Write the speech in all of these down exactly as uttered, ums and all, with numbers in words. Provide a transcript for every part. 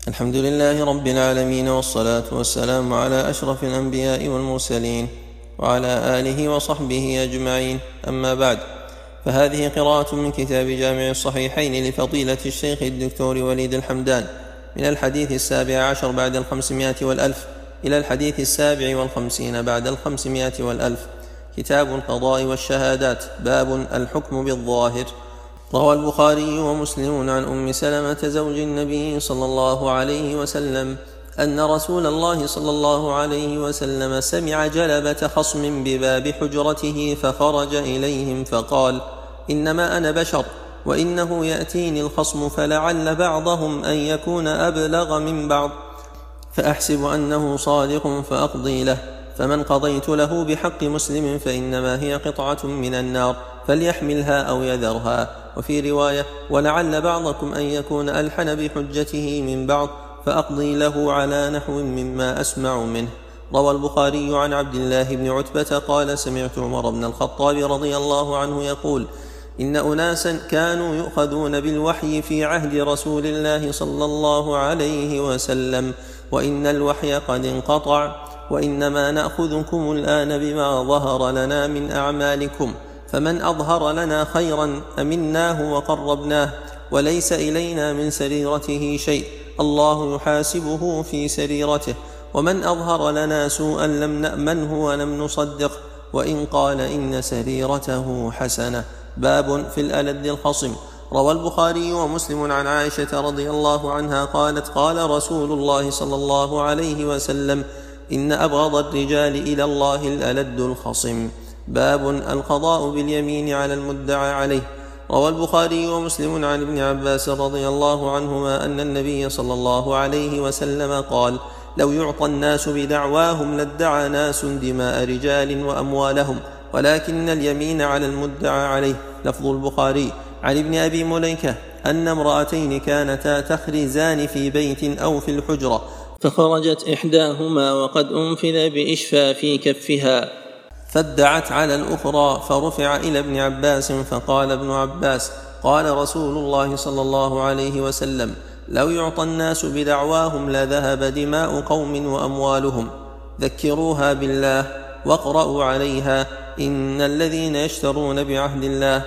الحمد لله رب العالمين، والصلاة والسلام على أشرف الأنبياء والمرسلين وعلى آله وصحبه أجمعين. أما بعد، فهذه قراءة من كتاب جامع الصحيحين لفضيلة الشيخ الدكتور وليد الحمدان، من الحديث السابع عشر بعد الخمسمائة والألف إلى الحديث السابع والخمسين بعد الخمسمائة والألف. كتاب القضاء والشهادات. باب الحكم بالظاهر. روى البخاري ومسلم عن أم سلمة زوج النبي صلى الله عليه وسلم أن رسول الله صلى الله عليه وسلم سمع جلبة خصم بباب حجرته، فخرج إليهم فقال: إنما أنا بشر، وإنه يأتيني الخصم فلعل بعضهم أن يكون أبلغ من بعض، فأحسب أنه صادق فأقضي له، فمن قضيت له بحق مسلم فإنما هي قطعة من النار، فليحملها أو يذرها. وفي رواية: ولعل بعضكم أن يكون ألحن بحجته من بعض، فأقضي له على نحو مما أسمع منه. روى البخاري عن عبد الله بن عتبة قال: سمعت عمر بن الخطاب رضي الله عنه يقول: إن أناسا كانوا يؤخذون بالوحي في عهد رسول الله صلى الله عليه وسلم، وإن الوحي قد انقطع، وإنما نأخذكم الآن بما ظهر لنا من أعمالكم، فمن أظهر لنا خيرا أمناه وقربناه، وليس إلينا من سريرته شيء، الله يحاسبه في سريرته، ومن أظهر لنا سوءا لم نأمنه ولم نصدقه، وإن قال إن سريرته حسنة. باب في الألد الخصم. روى البخاري ومسلم عن عائشة رضي الله عنها قالت: قال رسول الله صلى الله عليه وسلم: إن أبغض الرجال إلى الله الألد الخصم. باب القضاء باليمين على المدعى عليه. روى البخاري ومسلم عن ابن عباس رضي الله عنهما أن النبي صلى الله عليه وسلم قال: لو يعطى الناس بدعواهم لادعى ناس دماء رجال وأموالهم، ولكن اليمين على المدعى عليه. لفظ البخاري عن ابن أبي مليكة أن امرأتين كانتا تخرزان في بيت أو في الحجرة، فخرجت إحداهما وقد أنفذ بإشفاف كفها، فادعت على الأخرى، فرفع إلى ابن عباس فقال ابن عباس: قال رسول الله صلى الله عليه وسلم: لو يعطى الناس بدعواهم لذهب دماء قوم وأموالهم، ذكروها بالله واقرأوا عليها، إن الذين يشترون بعهد الله.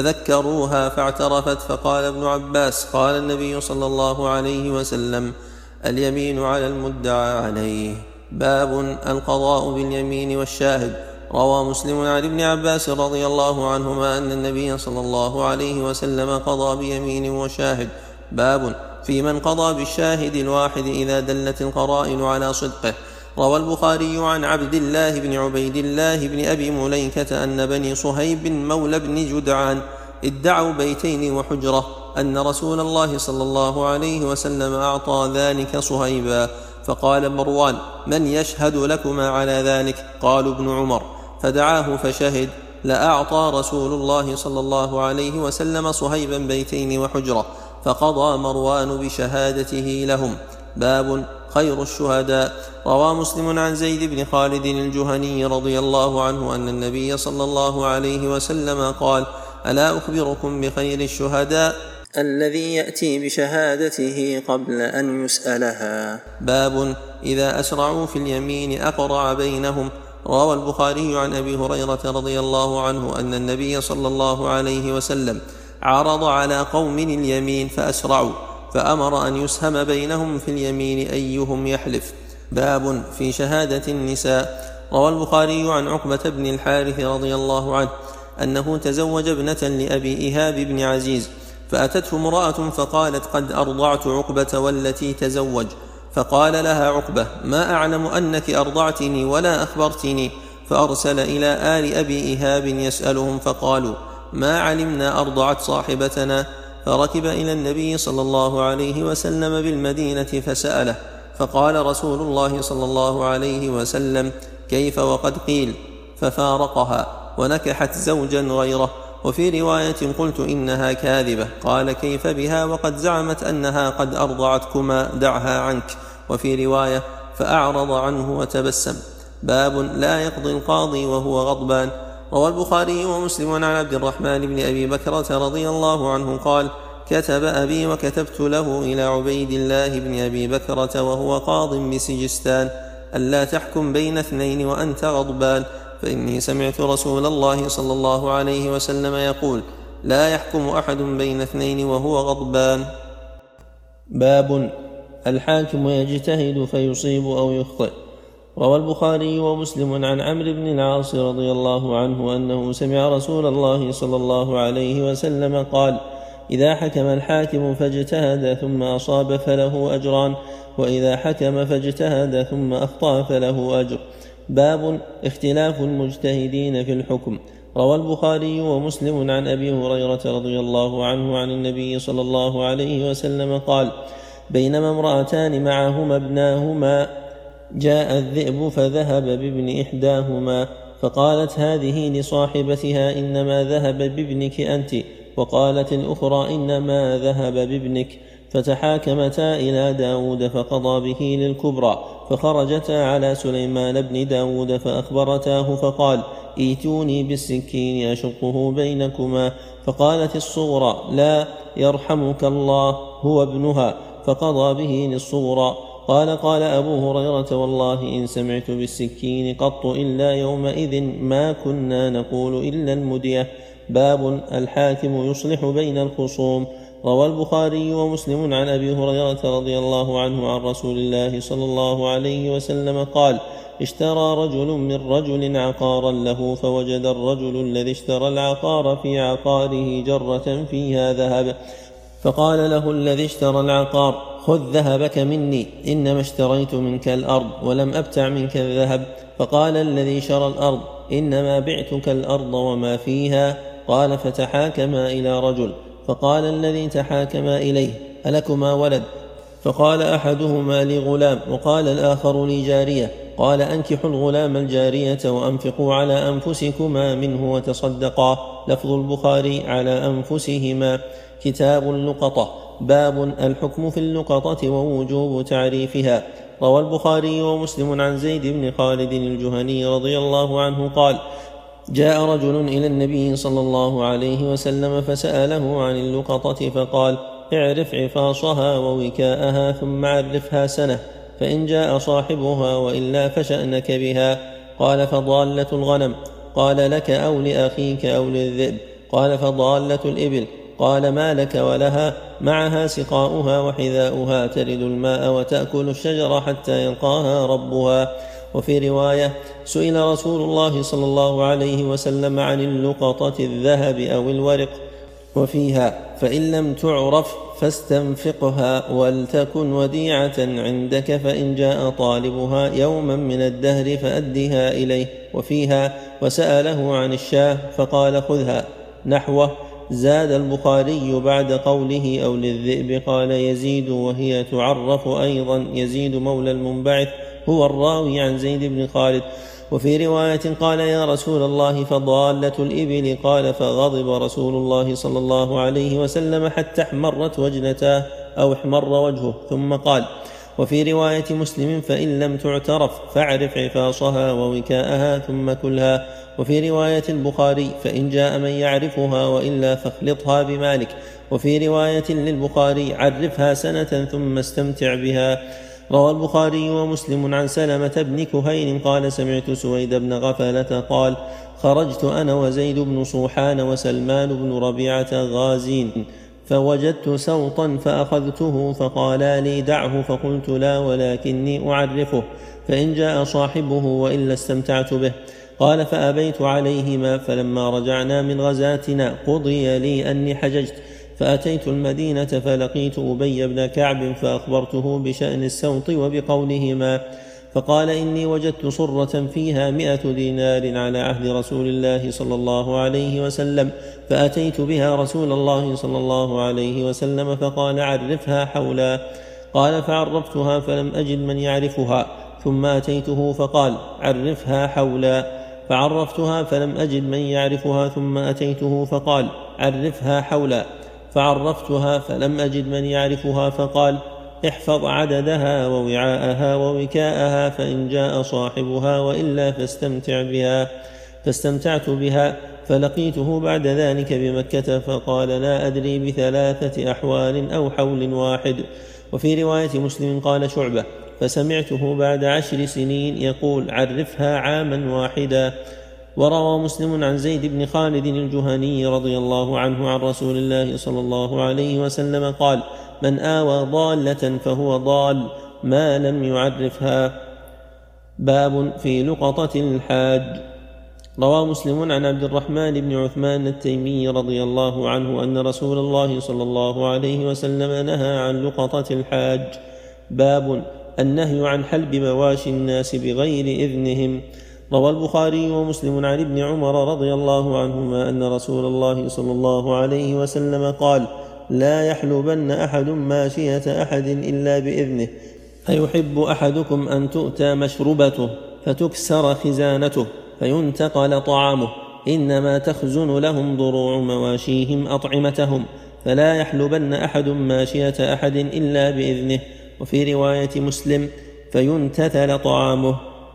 فذكروها فاعترفت، فقال ابن عباس: قال النبي صلى الله عليه وسلم: اليمين على المدعى عليه. باب القضاء باليمين والشاهد. روى مسلم عن ابن عباس رضي الله عنهما أن النبي صلى الله عليه وسلم قضى بيمين وشاهد. باب في من قضى بالشاهد الواحد إذا دلت القرائن على صدقه. روى البخاري عن عبد الله بن عبيد الله بن أبي مليكة أن بني صهيب مولى بن جدعان ادعوا بيتين وحجرة أن رسول الله صلى الله عليه وسلم أعطى ذلك صهيبا، فقال مروان: من يشهد لكما على ذلك؟ قالوا: ابن عمر. فدعاه فشهد: لأعطى رسول الله صلى الله عليه وسلم صهيبا بيتين وحجرة، فقضى مروان بشهادته لهم. باب خير الشهداء. روى مسلم عن زيد بن خالد الجهني رضي الله عنه أن النبي صلى الله عليه وسلم قال: ألا أخبركم بخير الشهداء؟ الذي يأتي بشهادته قبل أن يسألها. باب إذا أسرعوا في اليمين أقرع بينهم. روى البخاري عن أبي هريرة رضي الله عنه أن النبي صلى الله عليه وسلم عرض على قوم اليمين فأسرعوا، فأمر أن يسهم بينهم في اليمين أيهم يحلف. باب في شهادة النساء. روى البخاري عن عقبة بن الحارث رضي الله عنه أنه تزوج ابنة لأبي إيهاب بن عزيز، فأتته امرأة فقالت: قد أرضعت عقبة والتي تزوج. فقال لها عقبة: ما أعلم أنك أرضعتني ولا أخبرتني. فأرسل إلى آل أبي إيهاب يسألهم، فقالوا: ما علمنا أرضعت صاحبتنا. فركب إلى النبي صلى الله عليه وسلم بالمدينة فسأله، فقال رسول الله صلى الله عليه وسلم: كيف وقد قيل؟ ففارقها ونكحت زوجا غيره. وفي رواية: قلت إنها كاذبة. قال: كيف بها وقد زعمت أنها قد أرضعتكما، دعها عنك. وفي رواية: فأعرض عنه وتبسم. باب لا يقضي القاضي وهو غضبان. روى البخاري ومسلم عن عبد الرحمن بن أبي بكرة رضي الله عنه قال: كتب أبي وكتبت له إلى عبيد الله بن أبي بكرة وهو قاض بسجستان ألا تحكم بين اثنين وأنت غضبان، فإني سمعت رسول الله صلى الله عليه وسلم يقول: لا يحكم أحد بين اثنين وهو غضبان. باب الحاكم يجتهد فيصيب أو يخطئ. روى البخاري ومسلم عن عمرو بن العاص رضي الله عنه أنه سمع رسول الله صلى الله عليه وسلم قال: إذا حكم الحاكم فاجتهد ثم أصاب فله أجران، وإذا حكم فاجتهد ثم أخطأ فله أجر. باب اختلاف المجتهدين في الحكم. روى البخاري ومسلم عن أبي هريرة رضي الله عنه عن النبي صلى الله عليه وسلم قال: بينما امرأتان معهما ابناهما جاء الذئب فذهب بابن إحداهما، فقالت هذه لصاحبتها: إنما ذهب بابنك أنت، وقالت الأخرى: إنما ذهب بابنك، فتحاكمتا إلى داود فقضى به للكبرى، فخرجتا على سليمان بن داود فأخبرتاه فقال: ائتوني بالسكين أشقه بينكما، فقالت الصغرى: لا يرحمك الله، هو ابنها، فقضى به للصغرى. قال قال أبو هريرة: والله إن سمعت بالسكين قط إلا يومئذ ما كنا نقول إلا المدية. باب الحاكم يصلح بين الخصوم. روى البخاري ومسلم عن أبي هريرة رضي الله عنه عن رسول الله صلى الله عليه وسلم قال: اشترى رجل من رجل عقارا له، فوجد الرجل الذي اشترى العقار في عقاره جرة فيها ذهب، فقال له الذي اشترى العقار: خذ ذهبك مني، إنما اشتريت منك الأرض ولم أبتع منك الذهب. فقال الذي شرى الأرض: إنما بعتك الأرض وما فيها. قال: فتحاكما إلى رجل، فقال الذي تحاكما إليه: ألكما ولد؟ فقال أحدهما: لي غلام، وقال الآخر: لي جارية. قال: أنكحوا الغلام الجارية وأنفقوا على أنفسكما منه وتصدقا. لفظ البخاري: على أنفسهما. كتاب اللقطة. باب الحكم في اللقطة ووجوب تعريفها. روى البخاري ومسلم عن زيد بن خالد الجهني رضي الله عنه قال: جاء رجل إلى النبي صلى الله عليه وسلم فسأله عن اللقطة، فقال: اعرف عفاصها ووكاءها ثم عرفها سنة، فإن جاء صاحبها وإلا فشأنك بها. قال: فضالة الغنم؟ قال: لك أو لأخيك أو للذئب؟ قال: فضالة الإبل؟ قال: ما لك ولها؟ معها سقاؤها وحذاؤها، ترد الماء وتأكل الشجر حتى يلقاها ربها. وفي رواية: سئل رسول الله صلى الله عليه وسلم عن اللقطة الذهب أو الورق، وفيها: فإن لم تعرف فاستنفقها ولتكن وديعة عندك، فإن جاء طالبها يوما من الدهر فأدها إليه. وفيها: وسأله عن الشاه فقال: خذها، نحوه. زاد البخاري بعد قوله أو للذئب قال يزيد وهي تعرف أيضا. يزيد مولى المنبعث هو الراوي عن زيد بن خالد. وفي رواية قال: يا رسول الله فضالة الإبل؟ قال: فغضب رسول الله صلى الله عليه وسلم حتى احمرت وجنتاه أو احمر وجهه، ثم قال. وفي رواية مسلم: فإن لم تعترف فاعرف عفاصها ووكاءها ثم كلها. وفي رواية البخاري: فإن جاء من يعرفها وإلا فاخلطها بمالك. وفي رواية للبخاري: عرفها سنة ثم استمتع بها. روى البخاري ومسلم عن سلمة بن كهيل قال: سمعت سويد بن غفلة قال: خرجت أنا وزيد بن صوحان وسلمان بن ربيعة غازين، فوجدت سوطا فأخذته، فقالا لي: دعه، فقلت: لا، ولكني أعرفه، فإن جاء صاحبه وإلا استمتعت به. قال: فأبيت عليهما، فلما رجعنا من غزاتنا قضي لي أني حججت، فأتيت المدينة فلقيت أبي بن كعب فأخبرته بشأن السوط وبقولهما، فقال: إني وجدت صرة فيها مئة دينار على عهد رسول الله صلى الله عليه وسلم، فأتيت بها رسول الله صلى الله عليه وسلم فقال: عرفها حولا. قال: فعرفتها فلم أجد من يعرفها، ثم أتيته فقال: عرفها حولا. فعرفتها فلم أجد من يعرفها، ثم أتيته فقال: عرفها حولا. فعرفتها فلم أجد من يعرفها، فقال: احفظ عددها ووعاءها ووكاءها، فإن جاء صاحبها وإلا فاستمتع بها. فاستمتعت بها، فلقيته بعد ذلك بمكة فقال لا أدري بثلاثة أحوال أو حول واحد. وفي رواية مسلم قال شعبة فسمعته بعد عشر سنين يقول عرفها عاما واحدا. وروى مسلم عن زيد بن خالد الجهني رضي الله عنه عن رسول الله صلى الله عليه وسلم قال من آوى ضالة فهو ضال ما لم يعرفها. باب في لقطة الحاج. روى مسلم عن عبد الرحمن بن عثمان التيمي رضي الله عنه أن رسول الله صلى الله عليه وسلم نهى عن لقطة الحاج. باب النهي عن حلب مواشي الناس بغير إذنهم. روى البخاري ومسلم عن ابن عمر رضي الله عنهما أن رسول الله صلى الله عليه وسلم قال لا يحلبن أحد ماشية أحد إلا بإذنه. أيحب أحدكم أن تؤتى مشربته فتكسر خزانته فينتقل طعامه إنما تخزن لهم ضروع مواشيهم أطعمتهم فلا يحلبن أحد ماشية أحد إلا بإذنه. وفي رواية مسلم فينتثل طعامه.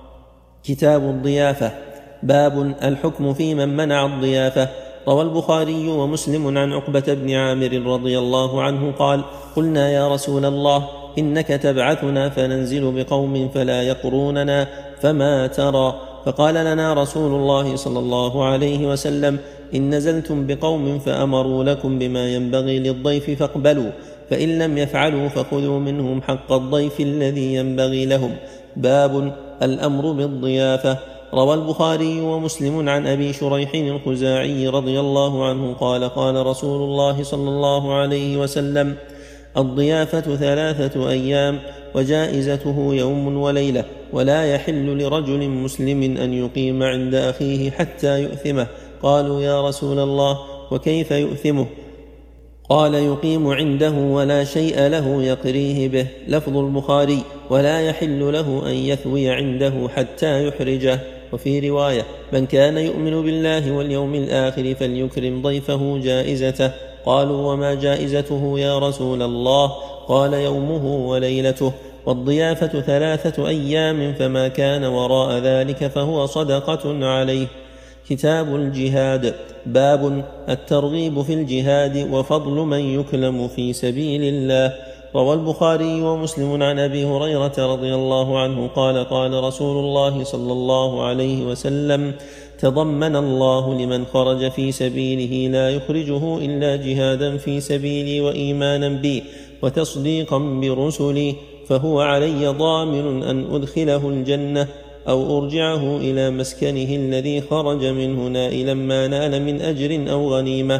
كتاب الضيافة. باب الحكم في من منع الضيافة. روى البخاري ومسلم عن عقبة بن عامر رضي الله عنه قال قلنا يا رسول الله إنك تبعثنا فننزل بقوم فلا يقروننا فما ترى؟ فقال لنا رسول الله صلى الله عليه وسلم إن نزلتم بقوم فأمروا لكم بما ينبغي للضيف فاقبلوا فإن لم يفعلوا فخذوا منهم حق الضيف الذي ينبغي لهم. باب الأمر بالضيافة. روى البخاري ومسلم عن أبي شريح الخزاعي رضي الله عنه قال قال رسول الله صلى الله عليه وسلم الضيافة ثلاثة أيام وجائزته يوم وليلة ولا يحل لرجل مسلم أن يقيم عند أخيه حتى يؤثمه. قالوا يا رسول الله وكيف يؤثمه؟ قال يقيم عنده ولا شيء له يقريه به. لفظ البخاري ولا يحل له أن يثوي عنده حتى يحرجه. وفي رواية من كان يؤمن بالله واليوم الآخر فليكرم ضيفه جائزته. قالوا وما جائزته يا رسول الله؟ قال يومه وليلته. والضيافة ثلاثة أيام فما كان وراء ذلك فهو صدقة عليه. كتاب الجهاد. باب الترغيب في الجهاد وفضل من يكلم في سبيل الله. روى البخاري ومسلم عن أبي هريرة رضي الله عنه قال قال رسول الله صلى الله عليه وسلم تضمن الله لمن خرج في سبيله لا يخرجه إلا جهادا في سبيلي وإيمانا بي وتصديقا برسلي فهو علي ضامن أن أدخله الجنة أو أرجعه إلى مسكنه الذي خرج منه نائلا ما نال من أجر أو غنيمة.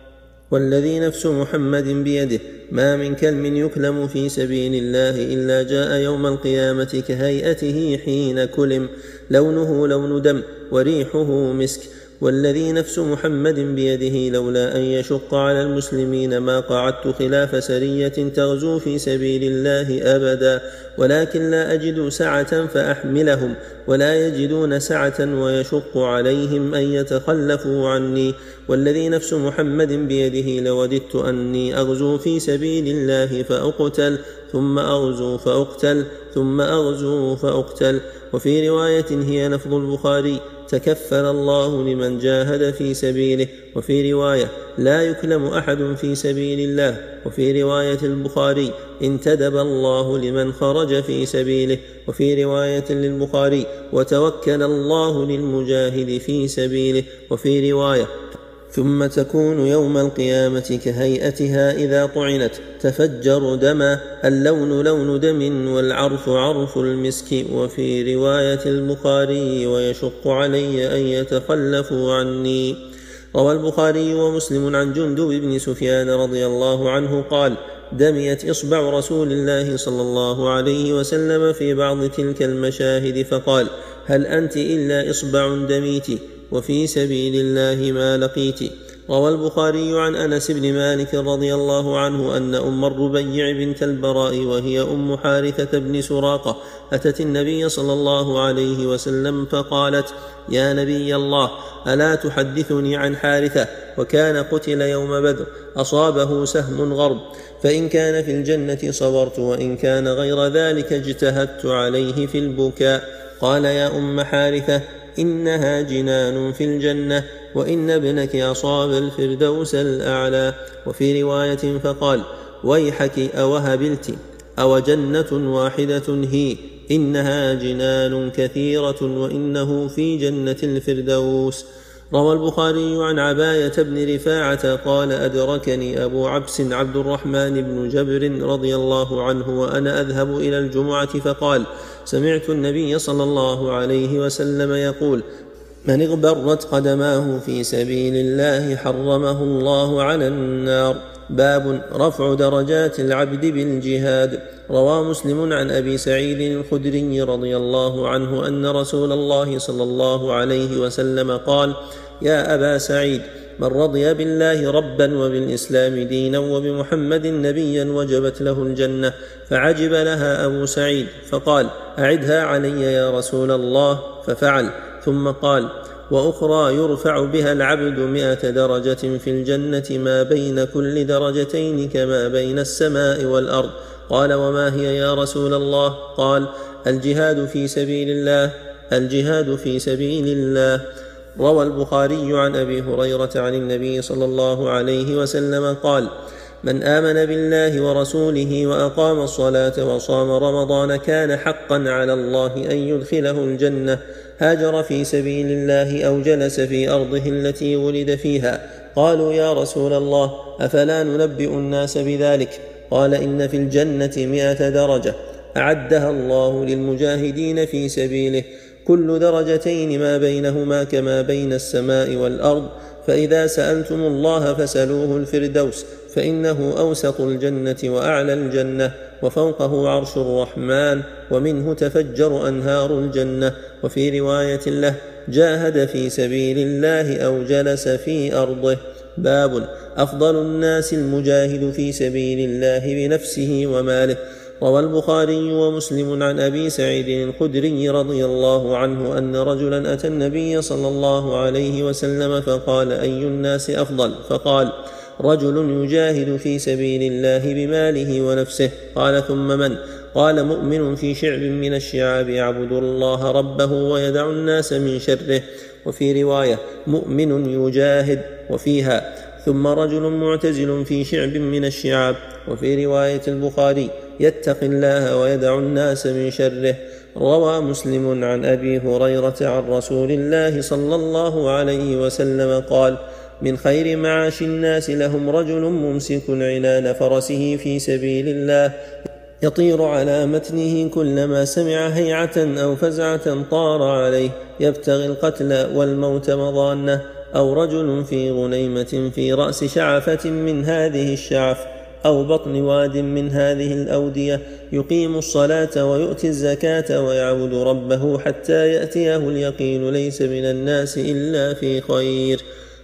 والذي نفس محمد بيده ما من كلم يكلم في سبيل الله إلا جاء يوم القيامة كهيئته حين كلم لونه لون دم وريحه مسك. والذي نفس محمد بيده لولا أن يشق على المسلمين ما قعدت خلاف سرية تغزو في سبيل الله أبدا ولكن لا أجد سعة فأحملهم ولا يجدون سعة ويشق عليهم أن يتخلفوا عني. والذي نفس محمد بيده لوددت أني أغزو في سبيل الله فأقتل ثم أغزو فأقتل ثم أغزو فأقتل. وفي رواية هي لفظ البخاري تكفل الله لمن جاهد في سبيله. وفي رواية لا يكلم أحد في سبيل الله. وفي رواية البخاري انتدب الله لمن خرج في سبيله. وفي رواية للبخاري وتوكل الله للمجاهد في سبيله. وفي رواية ثم تكون يوم القيامة كهيئتها إذا طعنت تفجر دما اللون لون دم والعرف عرف المسك. وفي رواية البخاري ويشق علي أن يتخلفوا عني. روى البخاري ومسلم عن جندب بن سفيان رضي الله عنه قال دميت إصبع رسول الله صلى الله عليه وسلم في بعض تلك المشاهد فقال هل أنت إلا إصبع دميت وفي سبيل الله ما لقيت. روى البخاري عن أنس بن مالك رضي الله عنه أن أم الربيع بنت البراء وهي أم حارثة بن سراقة أتت النبي صلى الله عليه وسلم فقالت يا نبي الله ألا تحدثني عن حارثة وكان قتل يوم بدر أصابه سهم غرب فإن كان في الجنة صبرت وإن كان غير ذلك اجتهدت عليه في البكاء. قال يا أم حارثة إنها جنان في الجنة وإن ابنك أصاب الفردوس الأعلى. وفي رواية فقال ويحك أوهبلت أو جنة واحدة هي إنها جنان كثيرة وإنه في جنة الفردوس. روى البخاري عن عباية بن رفاعة قال أدركني أبو عبس عبد الرحمن بن جبر رضي الله عنه وأنا أذهب إلى الجمعة فقال سمعت النبي صلى الله عليه وسلم يقول من اغبرت قدماه في سبيل الله حرمه الله على النار. باب رفع درجات العبد بالجهاد. روى مسلم عن أبي سعيد الخدري رضي الله عنه أن رسول الله صلى الله عليه وسلم قال يا أبا سعيد من رضي بالله ربا وبالإسلام دينا وبمحمد نبيا وجبت له الجنة. فعجب لها أبو سعيد فقال أعدها علي يا رسول الله، ففعل، ثم قال وأخرى يرفع بها العبد مئة درجة في الجنة ما بين كل درجتين كما بين السماء والأرض. قال وما هي يا رسول الله؟ قال الجهاد في سبيل الله الجهاد في سبيل الله. روى البخاري عن أبي هريرة عن النبي صلى الله عليه وسلم قال من آمن بالله ورسوله وأقام الصلاة وصام رمضان كان حقا على الله أن يدخله الجنة. هاجر في سبيل الله أو جلس في أرضه التي ولد فيها. قالوا يا رسول الله أفلا ننبئ الناس بذلك؟ قال إن في الجنة مئة درجة أعدها الله للمجاهدين في سبيله كل درجتين ما بينهما كما بين السماء والأرض. فإذا سألتم الله فسألوه الفردوس فإنه أوسط الجنة وأعلى الجنة وفوقه عرش الرحمن ومنه تفجر أنهار الجنة. وفي رواية له جاهد في سبيل الله أو جلس في أرضه. باب أفضل الناس المجاهد في سبيل الله بنفسه وماله. روى البخاري ومسلم عن أبي سعيد الخدري رضي الله عنه أن رجلا أتى النبي صلى الله عليه وسلم فقال أي الناس أفضل؟ فقال رجل يجاهد في سبيل الله بماله ونفسه. قال ثم من؟ قال مؤمن في شعب من الشعاب يعبد الله ربه ويدع الناس من شره. وفي رواية مؤمن يجاهد، وفيها ثم رجل معتزل في شعب من الشعاب. وفي رواية البخاري يتقي الله ويدع الناس من شره. روى مسلم عن أبي هريرة عن رسول الله صلى الله عليه وسلم قال من خير معاش الناس لهم رجل ممسك عنان فرسه في سبيل الله يطير على متنه كلما سمع هيعة أو فزعة طار عليه يبتغي القتل والموت مضانة. أو رجل في غنيمة في رأس شعفة من هذه الشعف أو بطن واد من هذه الأودية يقيم الصلاة ويؤتي الزكاة ويعبد ربه حتى يأتيه اليقين ليس من الناس إلا في خير.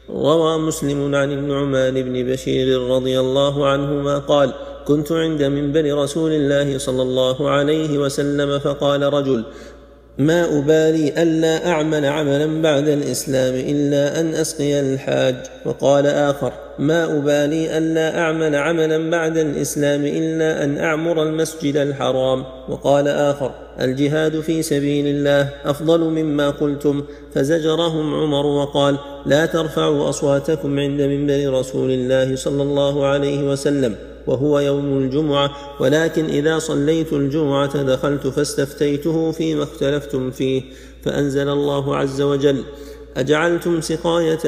روى مسلم عن النعمان بن بشير رضي الله عنهما قال كنت عند منبر رسول الله صلى الله عليه وسلم فقال رجل ما أبالي ألا أعمل عملا بعد الإسلام إلا أن أسقي الحاج. وقال آخر ما أبالي ألا أعمل عملا بعد الإسلام إلا أن أعمر المسجد الحرام. وقال آخر الجهاد في سبيل الله أفضل مما قلتم. فزجرهم عمر وقال لا ترفعوا أصواتكم عند منبر رسول الله صلى الله عليه وسلم وهو يوم الجمعة، ولكن إذا صليت الجمعة دخلت فاستفتيته فيما اختلفتم فيه. فأنزل الله عز وجل أجعلتم سقاية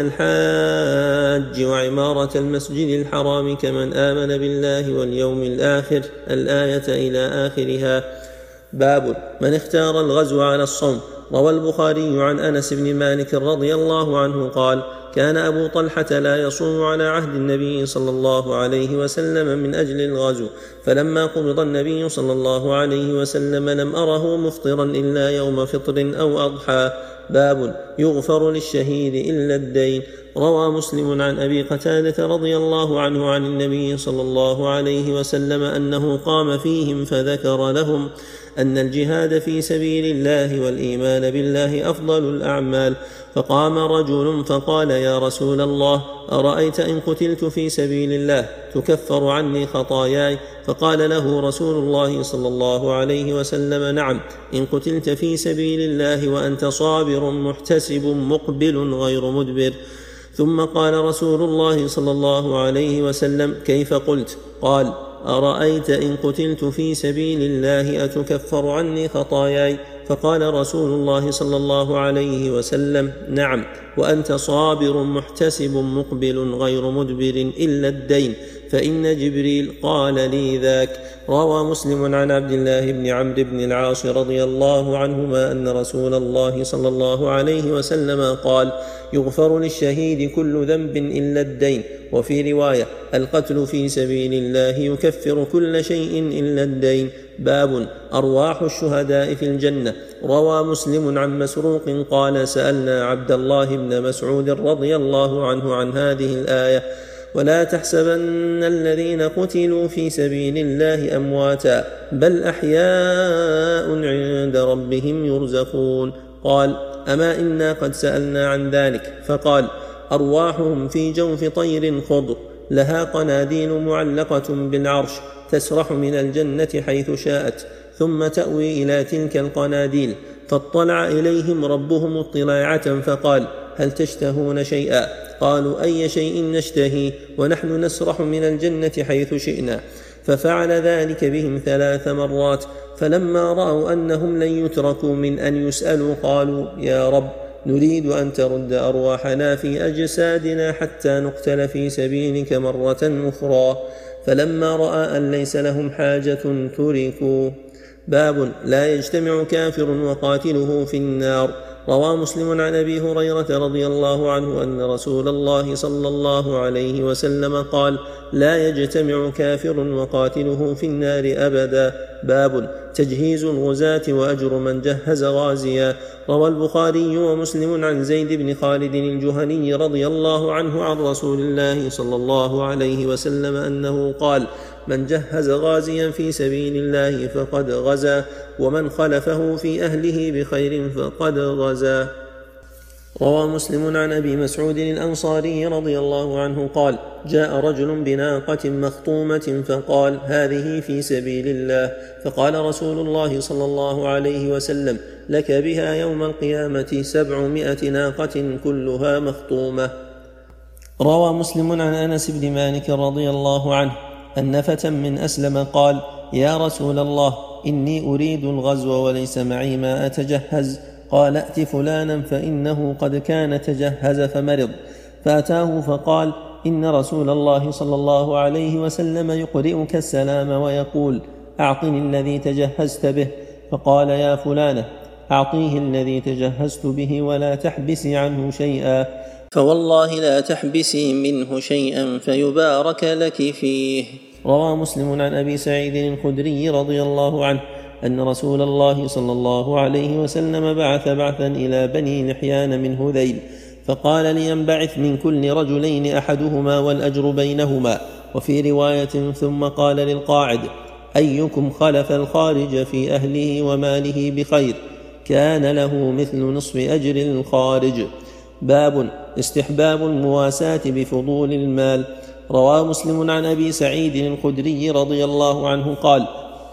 الحاج وعمارة المسجد الحرام كمن آمن بالله واليوم الآخر الآية إلى آخرها. باب من اختار الغزو على الصوم. روى البخاري عن أنس بن مالك رضي الله عنه قال كان أبو طلحة لا يصوم على عهد النبي صلى الله عليه وسلم من أجل الغزو، فلما قبض النبي صلى الله عليه وسلم لم أره مفطرا إلا يوم فطر أو أضحى. باب يغفر للشهيد إلا الدين. روى مسلم عن أبي قتادة رضي الله عنه عن النبي صلى الله عليه وسلم أنه قام فيهم فذكر لهم أن الجهاد في سبيل الله والإيمان بالله أفضل الأعمال. فقام رجل فقال يا رسول الله أرأيت إن قتلت في سبيل الله تكفر عني خطاياي؟ فقال له رسول الله صلى الله عليه وسلم نعم إن قتلت في سبيل الله وأنت صابر محتسب مقبل غير مدبر. ثم قال رسول الله صلى الله عليه وسلم: كيف قلت؟ قال: أرأيت إن قتلت في سبيل الله أتكفر عني خطاياي؟ فقال رسول الله صلى الله عليه وسلم: نعم، وأنت صابر محتسب مقبل غير مدبر إلا الدين، فإن جبريل قال لي ذاك. روى مسلم عن عبد الله بن عمرو بن العاص رضي الله عنهما أن رسول الله صلى الله عليه وسلم قال: يغفر للشهيد كل ذنب إلا الدين. وفي رواية: القتل في سبيل الله يكفر كل شيء إلا الدين. باب أرواح الشهداء في الجنة. روى مسلم عن مسروق قال: سألنا عبد الله بن مسعود رضي الله عنه عن هذه الآية: ولا تحسبن الذين قتلوا في سبيل الله أمواتا بل أحياء عند ربهم يرزقون. قال: أما إنا قد سألنا عن ذلك. فقال: أرواحهم في جوف طير خضر لها قناديل معلقة بالعرش تسرح من الجنة حيث شاءت، ثم تأوي إلى تلك القناديل. فاطلع إليهم ربهم اطلاعة فقال: هل تشتهون شيئا؟ قالوا: أي شيء نشتهي ونحن نسرح من الجنة حيث شئنا. ففعل ذلك بهم ثلاث مرات، فلما رأوا أنهم لن يتركوا من أن يسألوا قالوا: يا رب، نريد أن ترد أرواحنا في أجسادنا حتى نقتل في سبيلك مرة أخرى. فلما رأى أن ليس لهم حاجة تركوا. باب لا يجتمع كافر وقاتله في النار. روى مسلم عن أبي هريرة رضي الله عنه أن رسول الله صلى الله عليه وسلم قال: لا يجتمع كافر وقاتله في النار أبدا. باب تجهيز الغزاة وأجر من جهز غازيا. روى البخاري ومسلم عن زيد بن خالد الجهني رضي الله عنه عن رسول الله صلى الله عليه وسلم أنه قال: من جهز غازيا في سبيل الله فقد غزا، ومن خلفه في أهله بخير فقد غزا. روى مسلم عن أبي مسعود الأنصاري رضي الله عنه قال: جاء رجل بناقة مخطومة فقال: هذه في سبيل الله. فقال رسول الله صلى الله عليه وسلم: لك بها يوم القيامة سبعمائة ناقة كلها مخطومة. روى مسلم عن أنس بن مالك رضي الله عنه أن فتى من أسلم قال: يا رسول الله، إني أريد الغزو وليس معي ما أتجهز. قال: ائت فلانا فإنه قد كان تجهز فمرض. فأتاه فقال: إن رسول الله صلى الله عليه وسلم يقرئك السلام ويقول: أعطني الذي تجهزت به. فقال: يا فلانة، أعطيه الذي تجهزت به ولا تحبسي عنه شيئا، فوالله لا تحبسي منه شيئا فيبارك لك فيه. روى مسلم عن أبي سعيد الخدري رضي الله عنه أن رسول الله صلى الله عليه وسلم بعث بعثا إلى بني لحيان من هذيل، فقال: لينبعث من كل رجلين أحدهما والأجر بينهما. وفي رواية: ثم قال للقاعد: أيكم خلف الخارج في أهله وماله بخير كان له مثل نصف أجر الخارج. باب استحباب المواساة بفضول المال. روى مسلم عن أبي سعيد الخدري رضي الله عنه قال: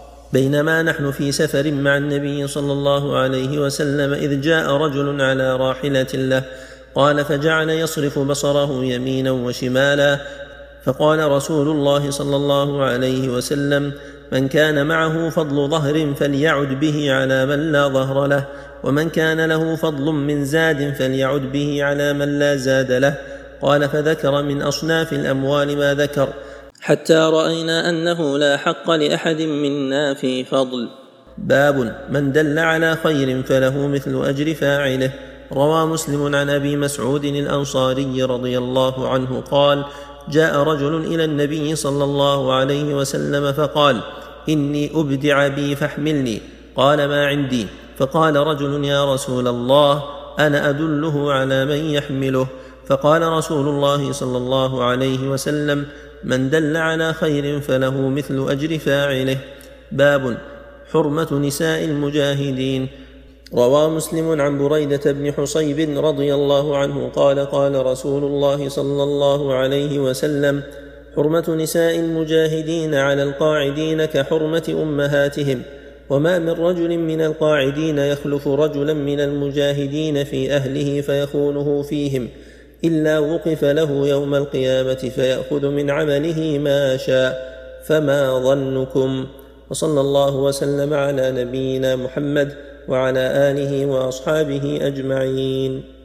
بينما نحن في سفر مع النبي صلى الله عليه وسلم إذ جاء رجل على راحلة له. قال: فجعل يصرف بصره يمينا وشمالا. فقال رسول الله صلى الله عليه وسلم: من كان معه فضل ظهر فليعد به على من لا ظهر له، ومن كان له فضل من زاد فليعد به على من لا زاد له. قال: فذكر من أصناف الأموال ما ذكر، حتى رأينا أنه لا حق لأحد منا في فضل. باب من دل على خير فله مثل أجر فاعله. روى مسلم عن أبي مسعود الأنصاري رضي الله عنه قال: جاء رجل إلى النبي صلى الله عليه وسلم فقال: إني أبدع بي فاحملني. قال: ما عندي. فقال رجل: يا رسول الله، أنا أدله على من يحمله. فقال رسول الله صلى الله عليه وسلم: من دل على خير فله مثل أجر فاعله. باب حرمة نساء المجاهدين. روى مسلم عن بريدة بن حصيب رضي الله عنه قال: قال رسول الله صلى الله عليه وسلم: حرمة نساء المجاهدين على القاعدين كحرمة أمهاتهم، وما من رجل من القاعدين يخلف رجلا من المجاهدين في أهله فيخونه فيهم إلا وقف له يوم القيامة فيأخذ من عمله ما شاء، فما ظنكم؟ وصلى الله وسلم على نبينا محمد وعلى آله وأصحابه أجمعين.